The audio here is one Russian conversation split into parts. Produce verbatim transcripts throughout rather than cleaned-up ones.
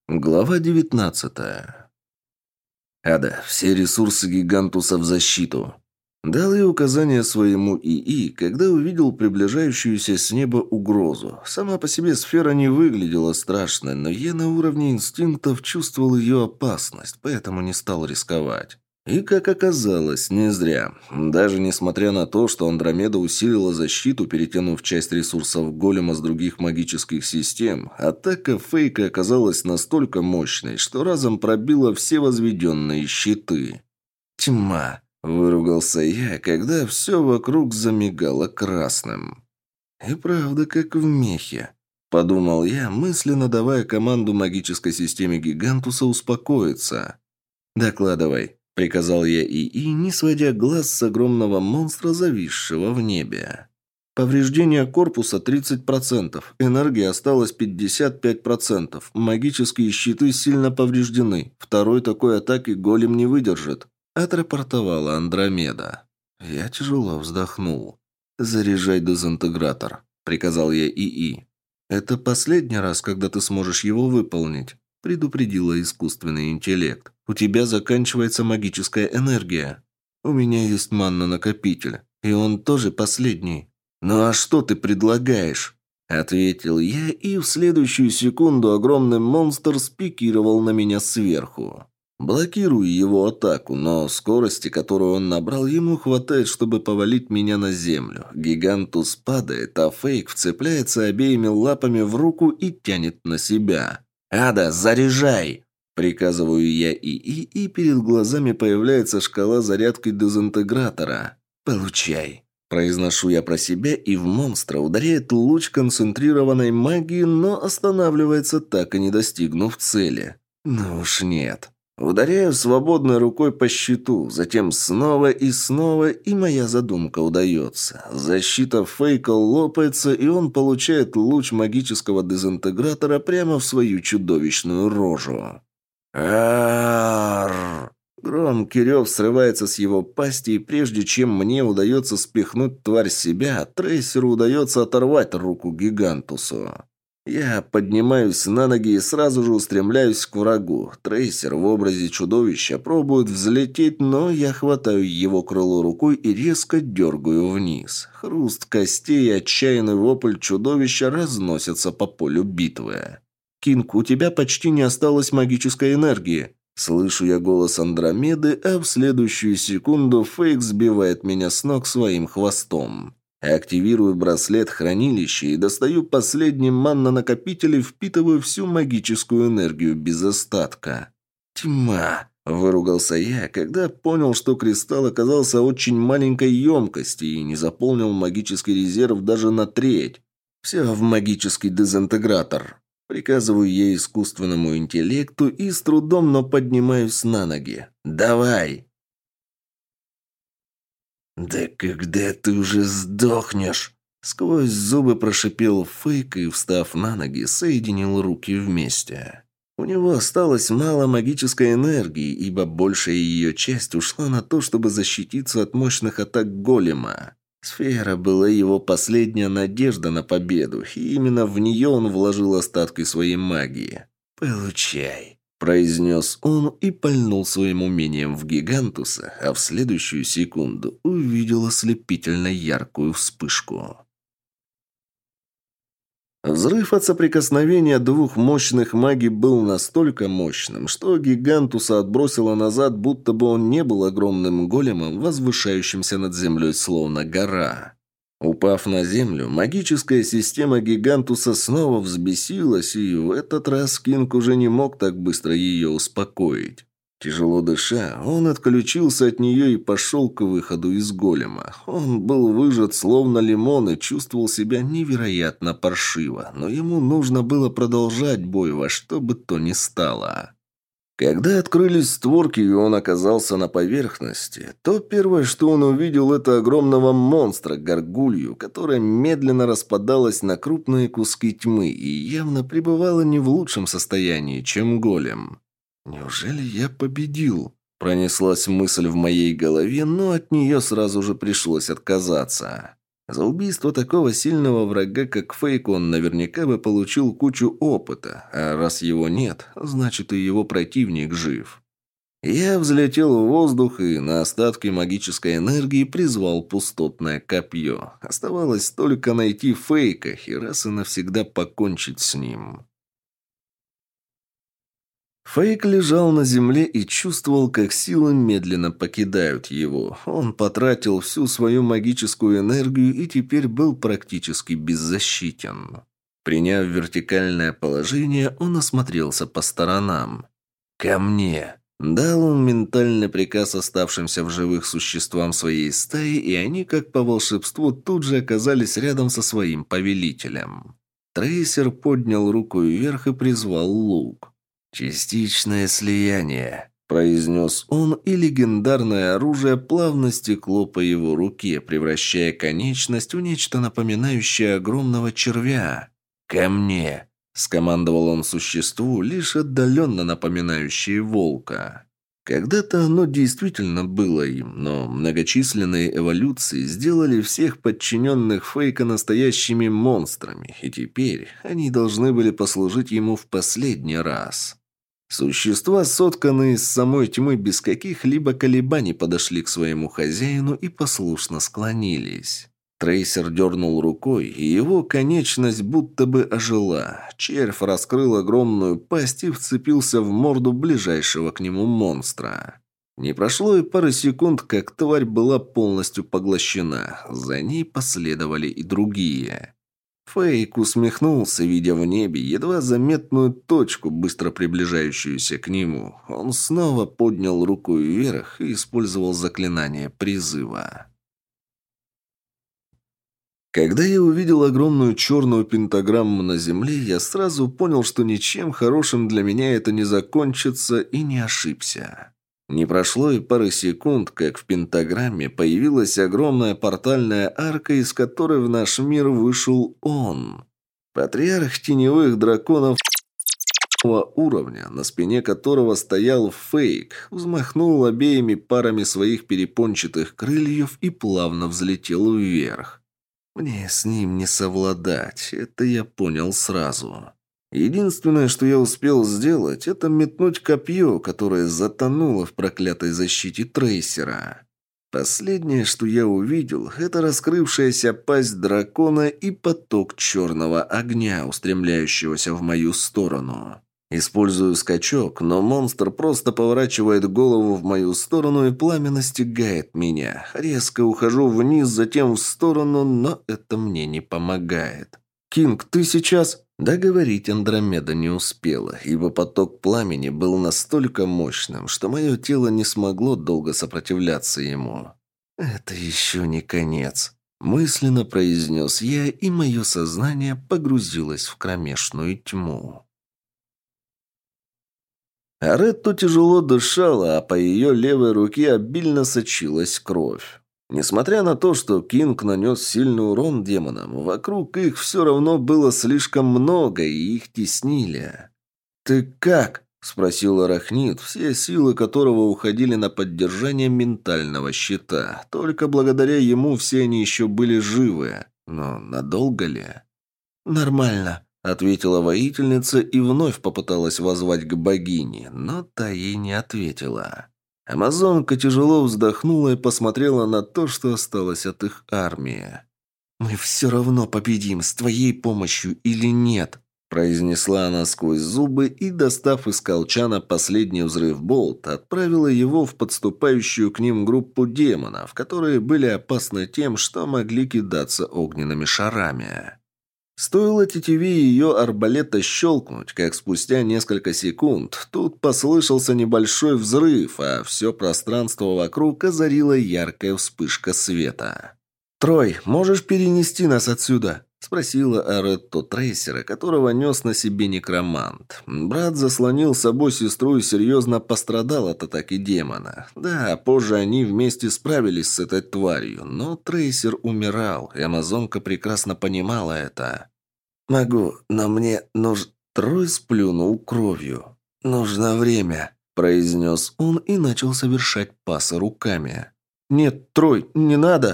Глава девятнадцатая. «Ада, все ресурсы Гигантуса в защиту!» Дал я указание своему ИИ, когда увидел приближающуюся с неба угрозу. Сама по себе сфера не выглядела страшной, но я на уровне инстинктов чувствовал ее опасность, поэтому не стал рисковать. И, как оказалось, не зря. Даже несмотря на то, что Андромеда усилила защиту, перетянув часть ресурсов голема с других магических систем, атака Фейка оказалась настолько мощной, что разом пробила все возведенные щиты. «Тьма!» – выругался я, когда все вокруг замигало красным. «И правда, как в мехе», – подумал я, мысленно давая команду магической системе Гигантуса успокоиться. «Докладывай», – приказал я ИИ, не сводя глаз с огромного монстра, зависшего в небе. «Повреждение корпуса тридцать процентов, энергии осталось пятьдесят пять процентов, магические щиты сильно повреждены, второй такой атаки голем не выдержит», – отрапортовала Андромеда. Я тяжело вздохнул. «Заряжай дезинтегратор», – приказал я ИИ. «Это последний раз, когда ты сможешь его выполнить», – предупредила искусственный интеллект. «У тебя заканчивается магическая энергия. У меня есть манна-накопитель, и он тоже последний». «Ну а что ты предлагаешь?» – ответил я, и в следующую секунду огромный монстр спикировал на меня сверху. Блокирую его атаку, но скорости, которую он набрал, ему хватает, чтобы повалить меня на землю. Гигантус падает, а Фейк вцепляется обеими лапами в руку и тянет на себя. «Ада, заряжай!» Приказываю я ИИ, и перед глазами появляется шкала зарядки дезинтегратора. «Получай!» Произношу я про себя, и в монстра ударяет луч концентрированной магии, но останавливается, так и не достигнув цели. Ну уж нет. Ударяю свободной рукой по щиту, затем снова и снова, и моя задумка удается. Защита Фейка лопается, и он получает луч магического дезинтегратора прямо в свою чудовищную рожу. Арррррр! Громкий рев срывается с его пасти, и прежде чем мне удается спихнуть тварь с себя, трейсеру удается оторвать руку Гигантусу. Я поднимаюсь на ноги и сразу же устремляюсь к врагу. Трейсер в образе чудовища пробует взлететь, но я хватаю его крыло рукой и резко дергаю вниз. Хруст костей и отчаянный вопль чудовища разносятся по полю битвы. «Кинг, у тебя почти не осталось магической энергии». Слышу я голос Андромеды, а в следующую секунду Фейк сбивает меня с ног своим хвостом. Активирую браслет хранилища и достаю последний манна-накопитель и впитываю всю магическую энергию без остатка. «Тьма!» – выругался я, когда понял, что кристалл оказался очень маленькой емкости и не заполнил магический резерв даже на треть. Все в магический дезинтегратор. Приказываю я искусственному интеллекту и с трудом, но поднимаюсь на ноги. «Давай!» «Да когда ты уже сдохнешь?» Сквозь зубы прошипел Фейк и, встав на ноги, соединил руки вместе. У него осталось мало магической энергии, ибо большая ее часть ушла на то, чтобы защититься от мощных атак голема. Сфера была его последняя надежда на победу, и именно в нее он вложил остатки своей магии. «Получай», – произнес он и пальнул своим умением в Гигантуса, а в следующую секунду увидел ослепительно яркую вспышку. Взрыв от соприкосновения двух мощных магий был настолько мощным, что Гигантуса отбросило назад, будто бы он не был огромным големом, возвышающимся над землей словно гора. Упав на землю, магическая система Гигантуса снова взбесилась, и в этот раз Кинг уже не мог так быстро ее успокоить. Тяжело дыша, он отключился от нее и пошел к выходу из голема. Он был выжат словно лимон и чувствовал себя невероятно паршиво, но ему нужно было продолжать бой во что бы то ни стало. Когда открылись створки и он оказался на поверхности, то первое, что он увидел, это огромного монстра, горгулью, которая медленно распадалась на крупные куски тьмы и явно пребывала не в лучшем состоянии, чем голем. «Неужели я победил?» – пронеслась мысль в моей голове, но от нее сразу же пришлось отказаться. За убийство такого сильного врага, как Фейк, он наверняка бы получил кучу опыта, а раз его нет, значит и его противник жив. Я взлетел в воздух и на остатки магической энергии призвал пустотное копье. Оставалось только найти Фейка и раз и навсегда покончить с ним. Фейк лежал на земле и чувствовал, как силы медленно покидают его. Он потратил всю свою магическую энергию и теперь был практически беззащитен. Приняв вертикальное положение, он осмотрелся по сторонам. «Ко мне!» Дал он ментальный приказ оставшимся в живых существам своей стаи, и они, как по волшебству, тут же оказались рядом со своим повелителем. Трейсер поднял руку вверх и призвал лук. «Частичное слияние», – произнес он, и легендарное оружие плавно стекло по его руке, превращая конечность в нечто напоминающее огромного червя. «Ко мне!» – скомандовал он существу, лишь отдаленно напоминающее волка. Когда-то оно действительно было им, но многочисленные эволюции сделали всех подчиненных Фейка настоящими монстрами, и теперь они должны были послужить ему в последний раз. Существа, сотканные из самой тьмы, без каких-либо колебаний подошли к своему хозяину и послушно склонились. Трейсер дернул рукой, и его конечность будто бы ожила. Червь раскрыл огромную пасть и вцепился в морду ближайшего к нему монстра. Не прошло и пары секунд, как тварь была полностью поглощена. За ней последовали и другие. Фейк усмехнулся, видя в небе едва заметную точку, быстро приближающуюся к нему. Он снова поднял руку вверх и использовал заклинание призыва. Когда я увидел огромную черную пентаграмму на земле, я сразу понял, что ничем хорошим для меня это не закончится, и не ошибся. Не прошло и пары секунд, как в пентаграмме появилась огромная портальная арка, из которой в наш мир вышел он. Патриарх теневых драконов уровня, на спине которого стоял Фейк, взмахнул обеими парами своих перепончатых крыльев и плавно взлетел вверх. Мне с ним не совладать, это я понял сразу. Единственное, что я успел сделать, это метнуть копье, которое затонуло в проклятой защите трейсера. Последнее, что я увидел, это раскрывшаяся пасть дракона и поток черного огня, устремляющегося в мою сторону. Использую скачок, но монстр просто поворачивает голову в мою сторону и пламя настигает меня. Резко ухожу вниз, затем в сторону, но это мне не помогает. «Кинг, ты сейчас...» Договорить Андромеда не успела, ибо поток пламени был настолько мощным, что мое тело не смогло долго сопротивляться ему. «Это еще не конец», – мысленно произнес я, и мое сознание погрузилось в кромешную тьму. Аретто тяжело дышала, а по ее левой руке обильно сочилась кровь. Несмотря на то, что Кинг нанес сильный урон демонам, вокруг их все равно было слишком много, и их теснили. «Ты как?» – спросил Арахнит, все силы которого уходили на поддержание ментального щита. Только благодаря ему все они еще были живы. Но надолго ли? «Нормально», – ответила воительница и вновь попыталась воззвать к богине, но та ей не ответила. Амазонка тяжело вздохнула и посмотрела на то, что осталось от их армии. «Мы все равно победим, с твоей помощью или нет», – произнесла она сквозь зубы и, достав из колчана последний взрыв-болт, отправила его в подступающую к ним группу демонов, которые были опасны тем, что могли кидаться огненными шарами. Стоило тетиве ее арбалета щелкнуть, как спустя несколько секунд тут послышался небольшой взрыв, а все пространство вокруг озарила яркая вспышка света. «Трой, можешь перенести нас отсюда?» – спросила Аретто трейсера, которого нес на себе некромант. Брат заслонил собой сестру и серьезно пострадал от атаки демона. Да, позже они вместе справились с этой тварью, но трейсер умирал, и амазонка прекрасно понимала это. «Могу, но мне нужно...» Трой сплюнул кровью. «Нужно время», – произнес он и начал совершать пасы руками. «Нет, Трой, не надо!»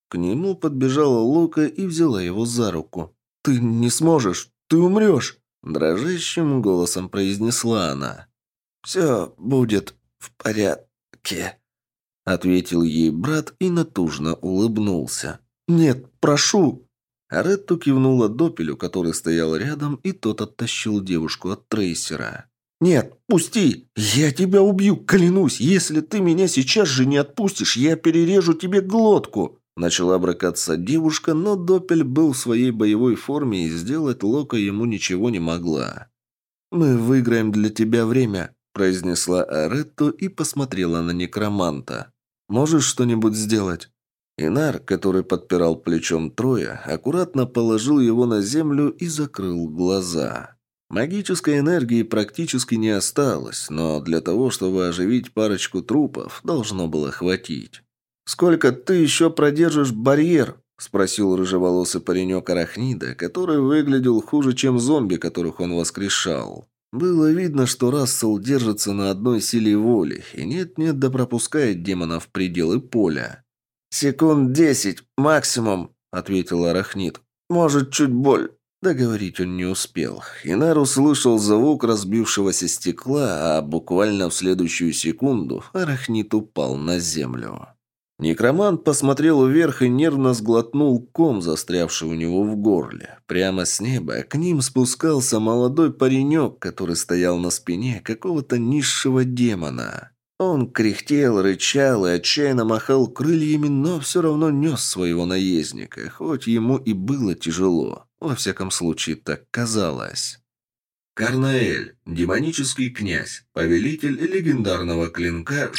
К нему подбежала Лока и взяла его за руку. «Ты не сможешь! Ты умрешь!» Дрожащим голосом произнесла она. «Все будет в порядке», — ответил ей брат и натужно улыбнулся. «Нет, прошу!» Аретту кивнула Допелю, который стоял рядом, и тот оттащил девушку от трейсера. «Нет, пусти! Я тебя убью, клянусь! Если ты меня сейчас же не отпустишь, я перережу тебе глотку!» Начала брыкаться девушка, но Допель был в своей боевой форме, и сделать Лока ему ничего не могла. «Мы выиграем для тебя время», – произнесла Аретту и посмотрела на некроманта. «Можешь что-нибудь сделать?» Инар, который подпирал плечом Троя, аккуратно положил его на землю и закрыл глаза. Магической энергии практически не осталось, но для того, чтобы оживить парочку трупов, должно было хватить. «Сколько ты еще продержишь барьер?» – спросил рыжеволосый паренек Арахнида, который выглядел хуже, чем зомби, которых он воскрешал. Было видно, что Рассел держится на одной силе воли, и нет-нет да пропускает демона в пределы поля. «Секунд десять, максимум», — ответил Арахнид. «Может, чуть боль». Договорить он не успел. Инар услышал звук разбившегося стекла, а буквально в следующую секунду Арахнид упал на землю. Некромант посмотрел вверх и нервно сглотнул ком, застрявший у него в горле. Прямо с неба к ним спускался молодой паренек, который стоял на спине какого-то низшего демона. Он кряхтел, рычал и отчаянно махал крыльями, но все равно нес своего наездника, хоть ему и было тяжело. Во всяком случае, так казалось. Карнаэль, демонический князь, повелитель легендарного клинка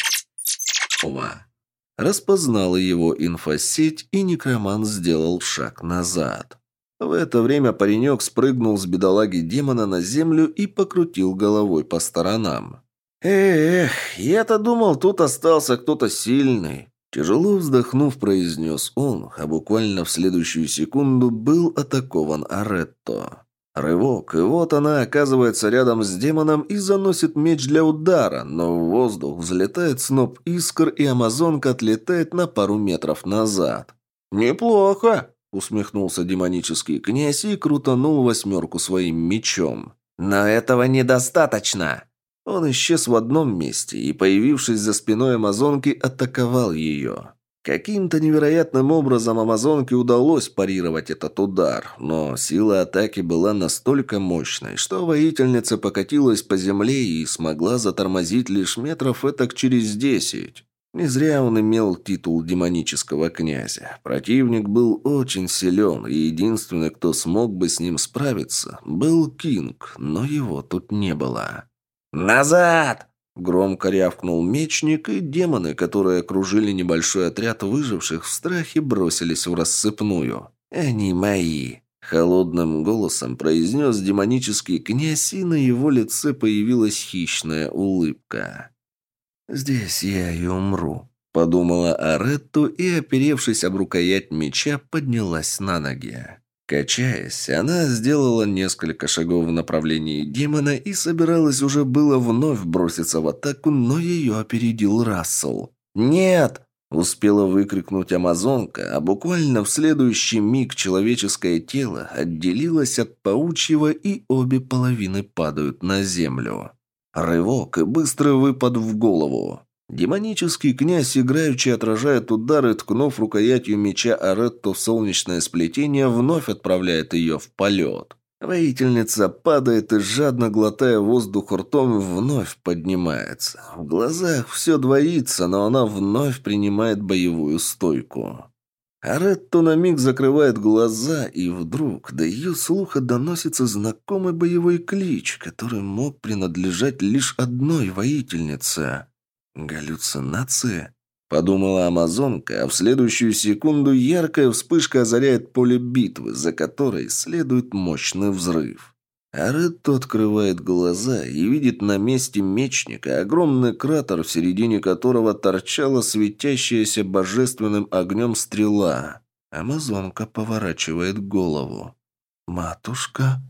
Ова. Распознала его инфосеть, и некромант сделал шаг назад. В это время паренек спрыгнул с бедолаги демона на землю и покрутил головой по сторонам. «Эх, я-то думал, тут остался кто-то сильный». Тяжело вздохнув, произнес он, а буквально в следующую секунду был атакован Аретто. Рывок, и вот она оказывается рядом с демоном и заносит меч для удара, но в воздух взлетает сноп искр, и амазонка отлетает на пару метров назад. «Неплохо!» — усмехнулся демонический князь и крутанул восьмерку своим мечом. «Но этого недостаточно!» Он исчез в одном месте и, появившись за спиной амазонки, атаковал ее. Каким-то невероятным образом амазонке удалось парировать этот удар, но сила атаки была настолько мощной, что воительница покатилась по земле и смогла затормозить лишь метров этак через десять. Не зря он имел титул демонического князя. Противник был очень силен, и единственный, кто смог бы с ним справиться, был Кинг, но его тут не было. «Назад!» – громко рявкнул мечник, и демоны, которые окружили небольшой отряд выживших, в страхе бросились в рассыпную. «Они мои!» – холодным голосом произнес демонический князь, и на его лице появилась хищная улыбка. «Здесь я и умру», – подумала Аретту и, оперевшись об рукоять меча, поднялась на ноги. Качаясь, она сделала несколько шагов в направлении демона и собиралась уже было вновь броситься в атаку, но ее опередил Рассел. «Нет!» – успела выкрикнуть амазонка, а буквально в следующий миг человеческое тело отделилось от паучьего, и обе половины падают на землю. Рывок и быстрый выпад в голову. Демонический князь играючи отражает удары, ткнув рукоятью меча Аретту в солнечное сплетение, вновь отправляет ее в полет. Воительница падает и, жадно глотая воздух ртом, вновь поднимается. В глазах все двоится, но она вновь принимает боевую стойку. Аретту на миг закрывает глаза, и вдруг до ее слуха доносится знакомый боевой клич, который мог принадлежать лишь одной воительнице. «Галлюцинация?» – подумала амазонка, а в следующую секунду яркая вспышка озаряет поле битвы, за которой следует мощный взрыв. Аретту открывает глаза и видит на месте мечника огромный кратер, в середине которого торчала светящаяся божественным огнем стрела. Амазонка поворачивает голову. «Матушка?»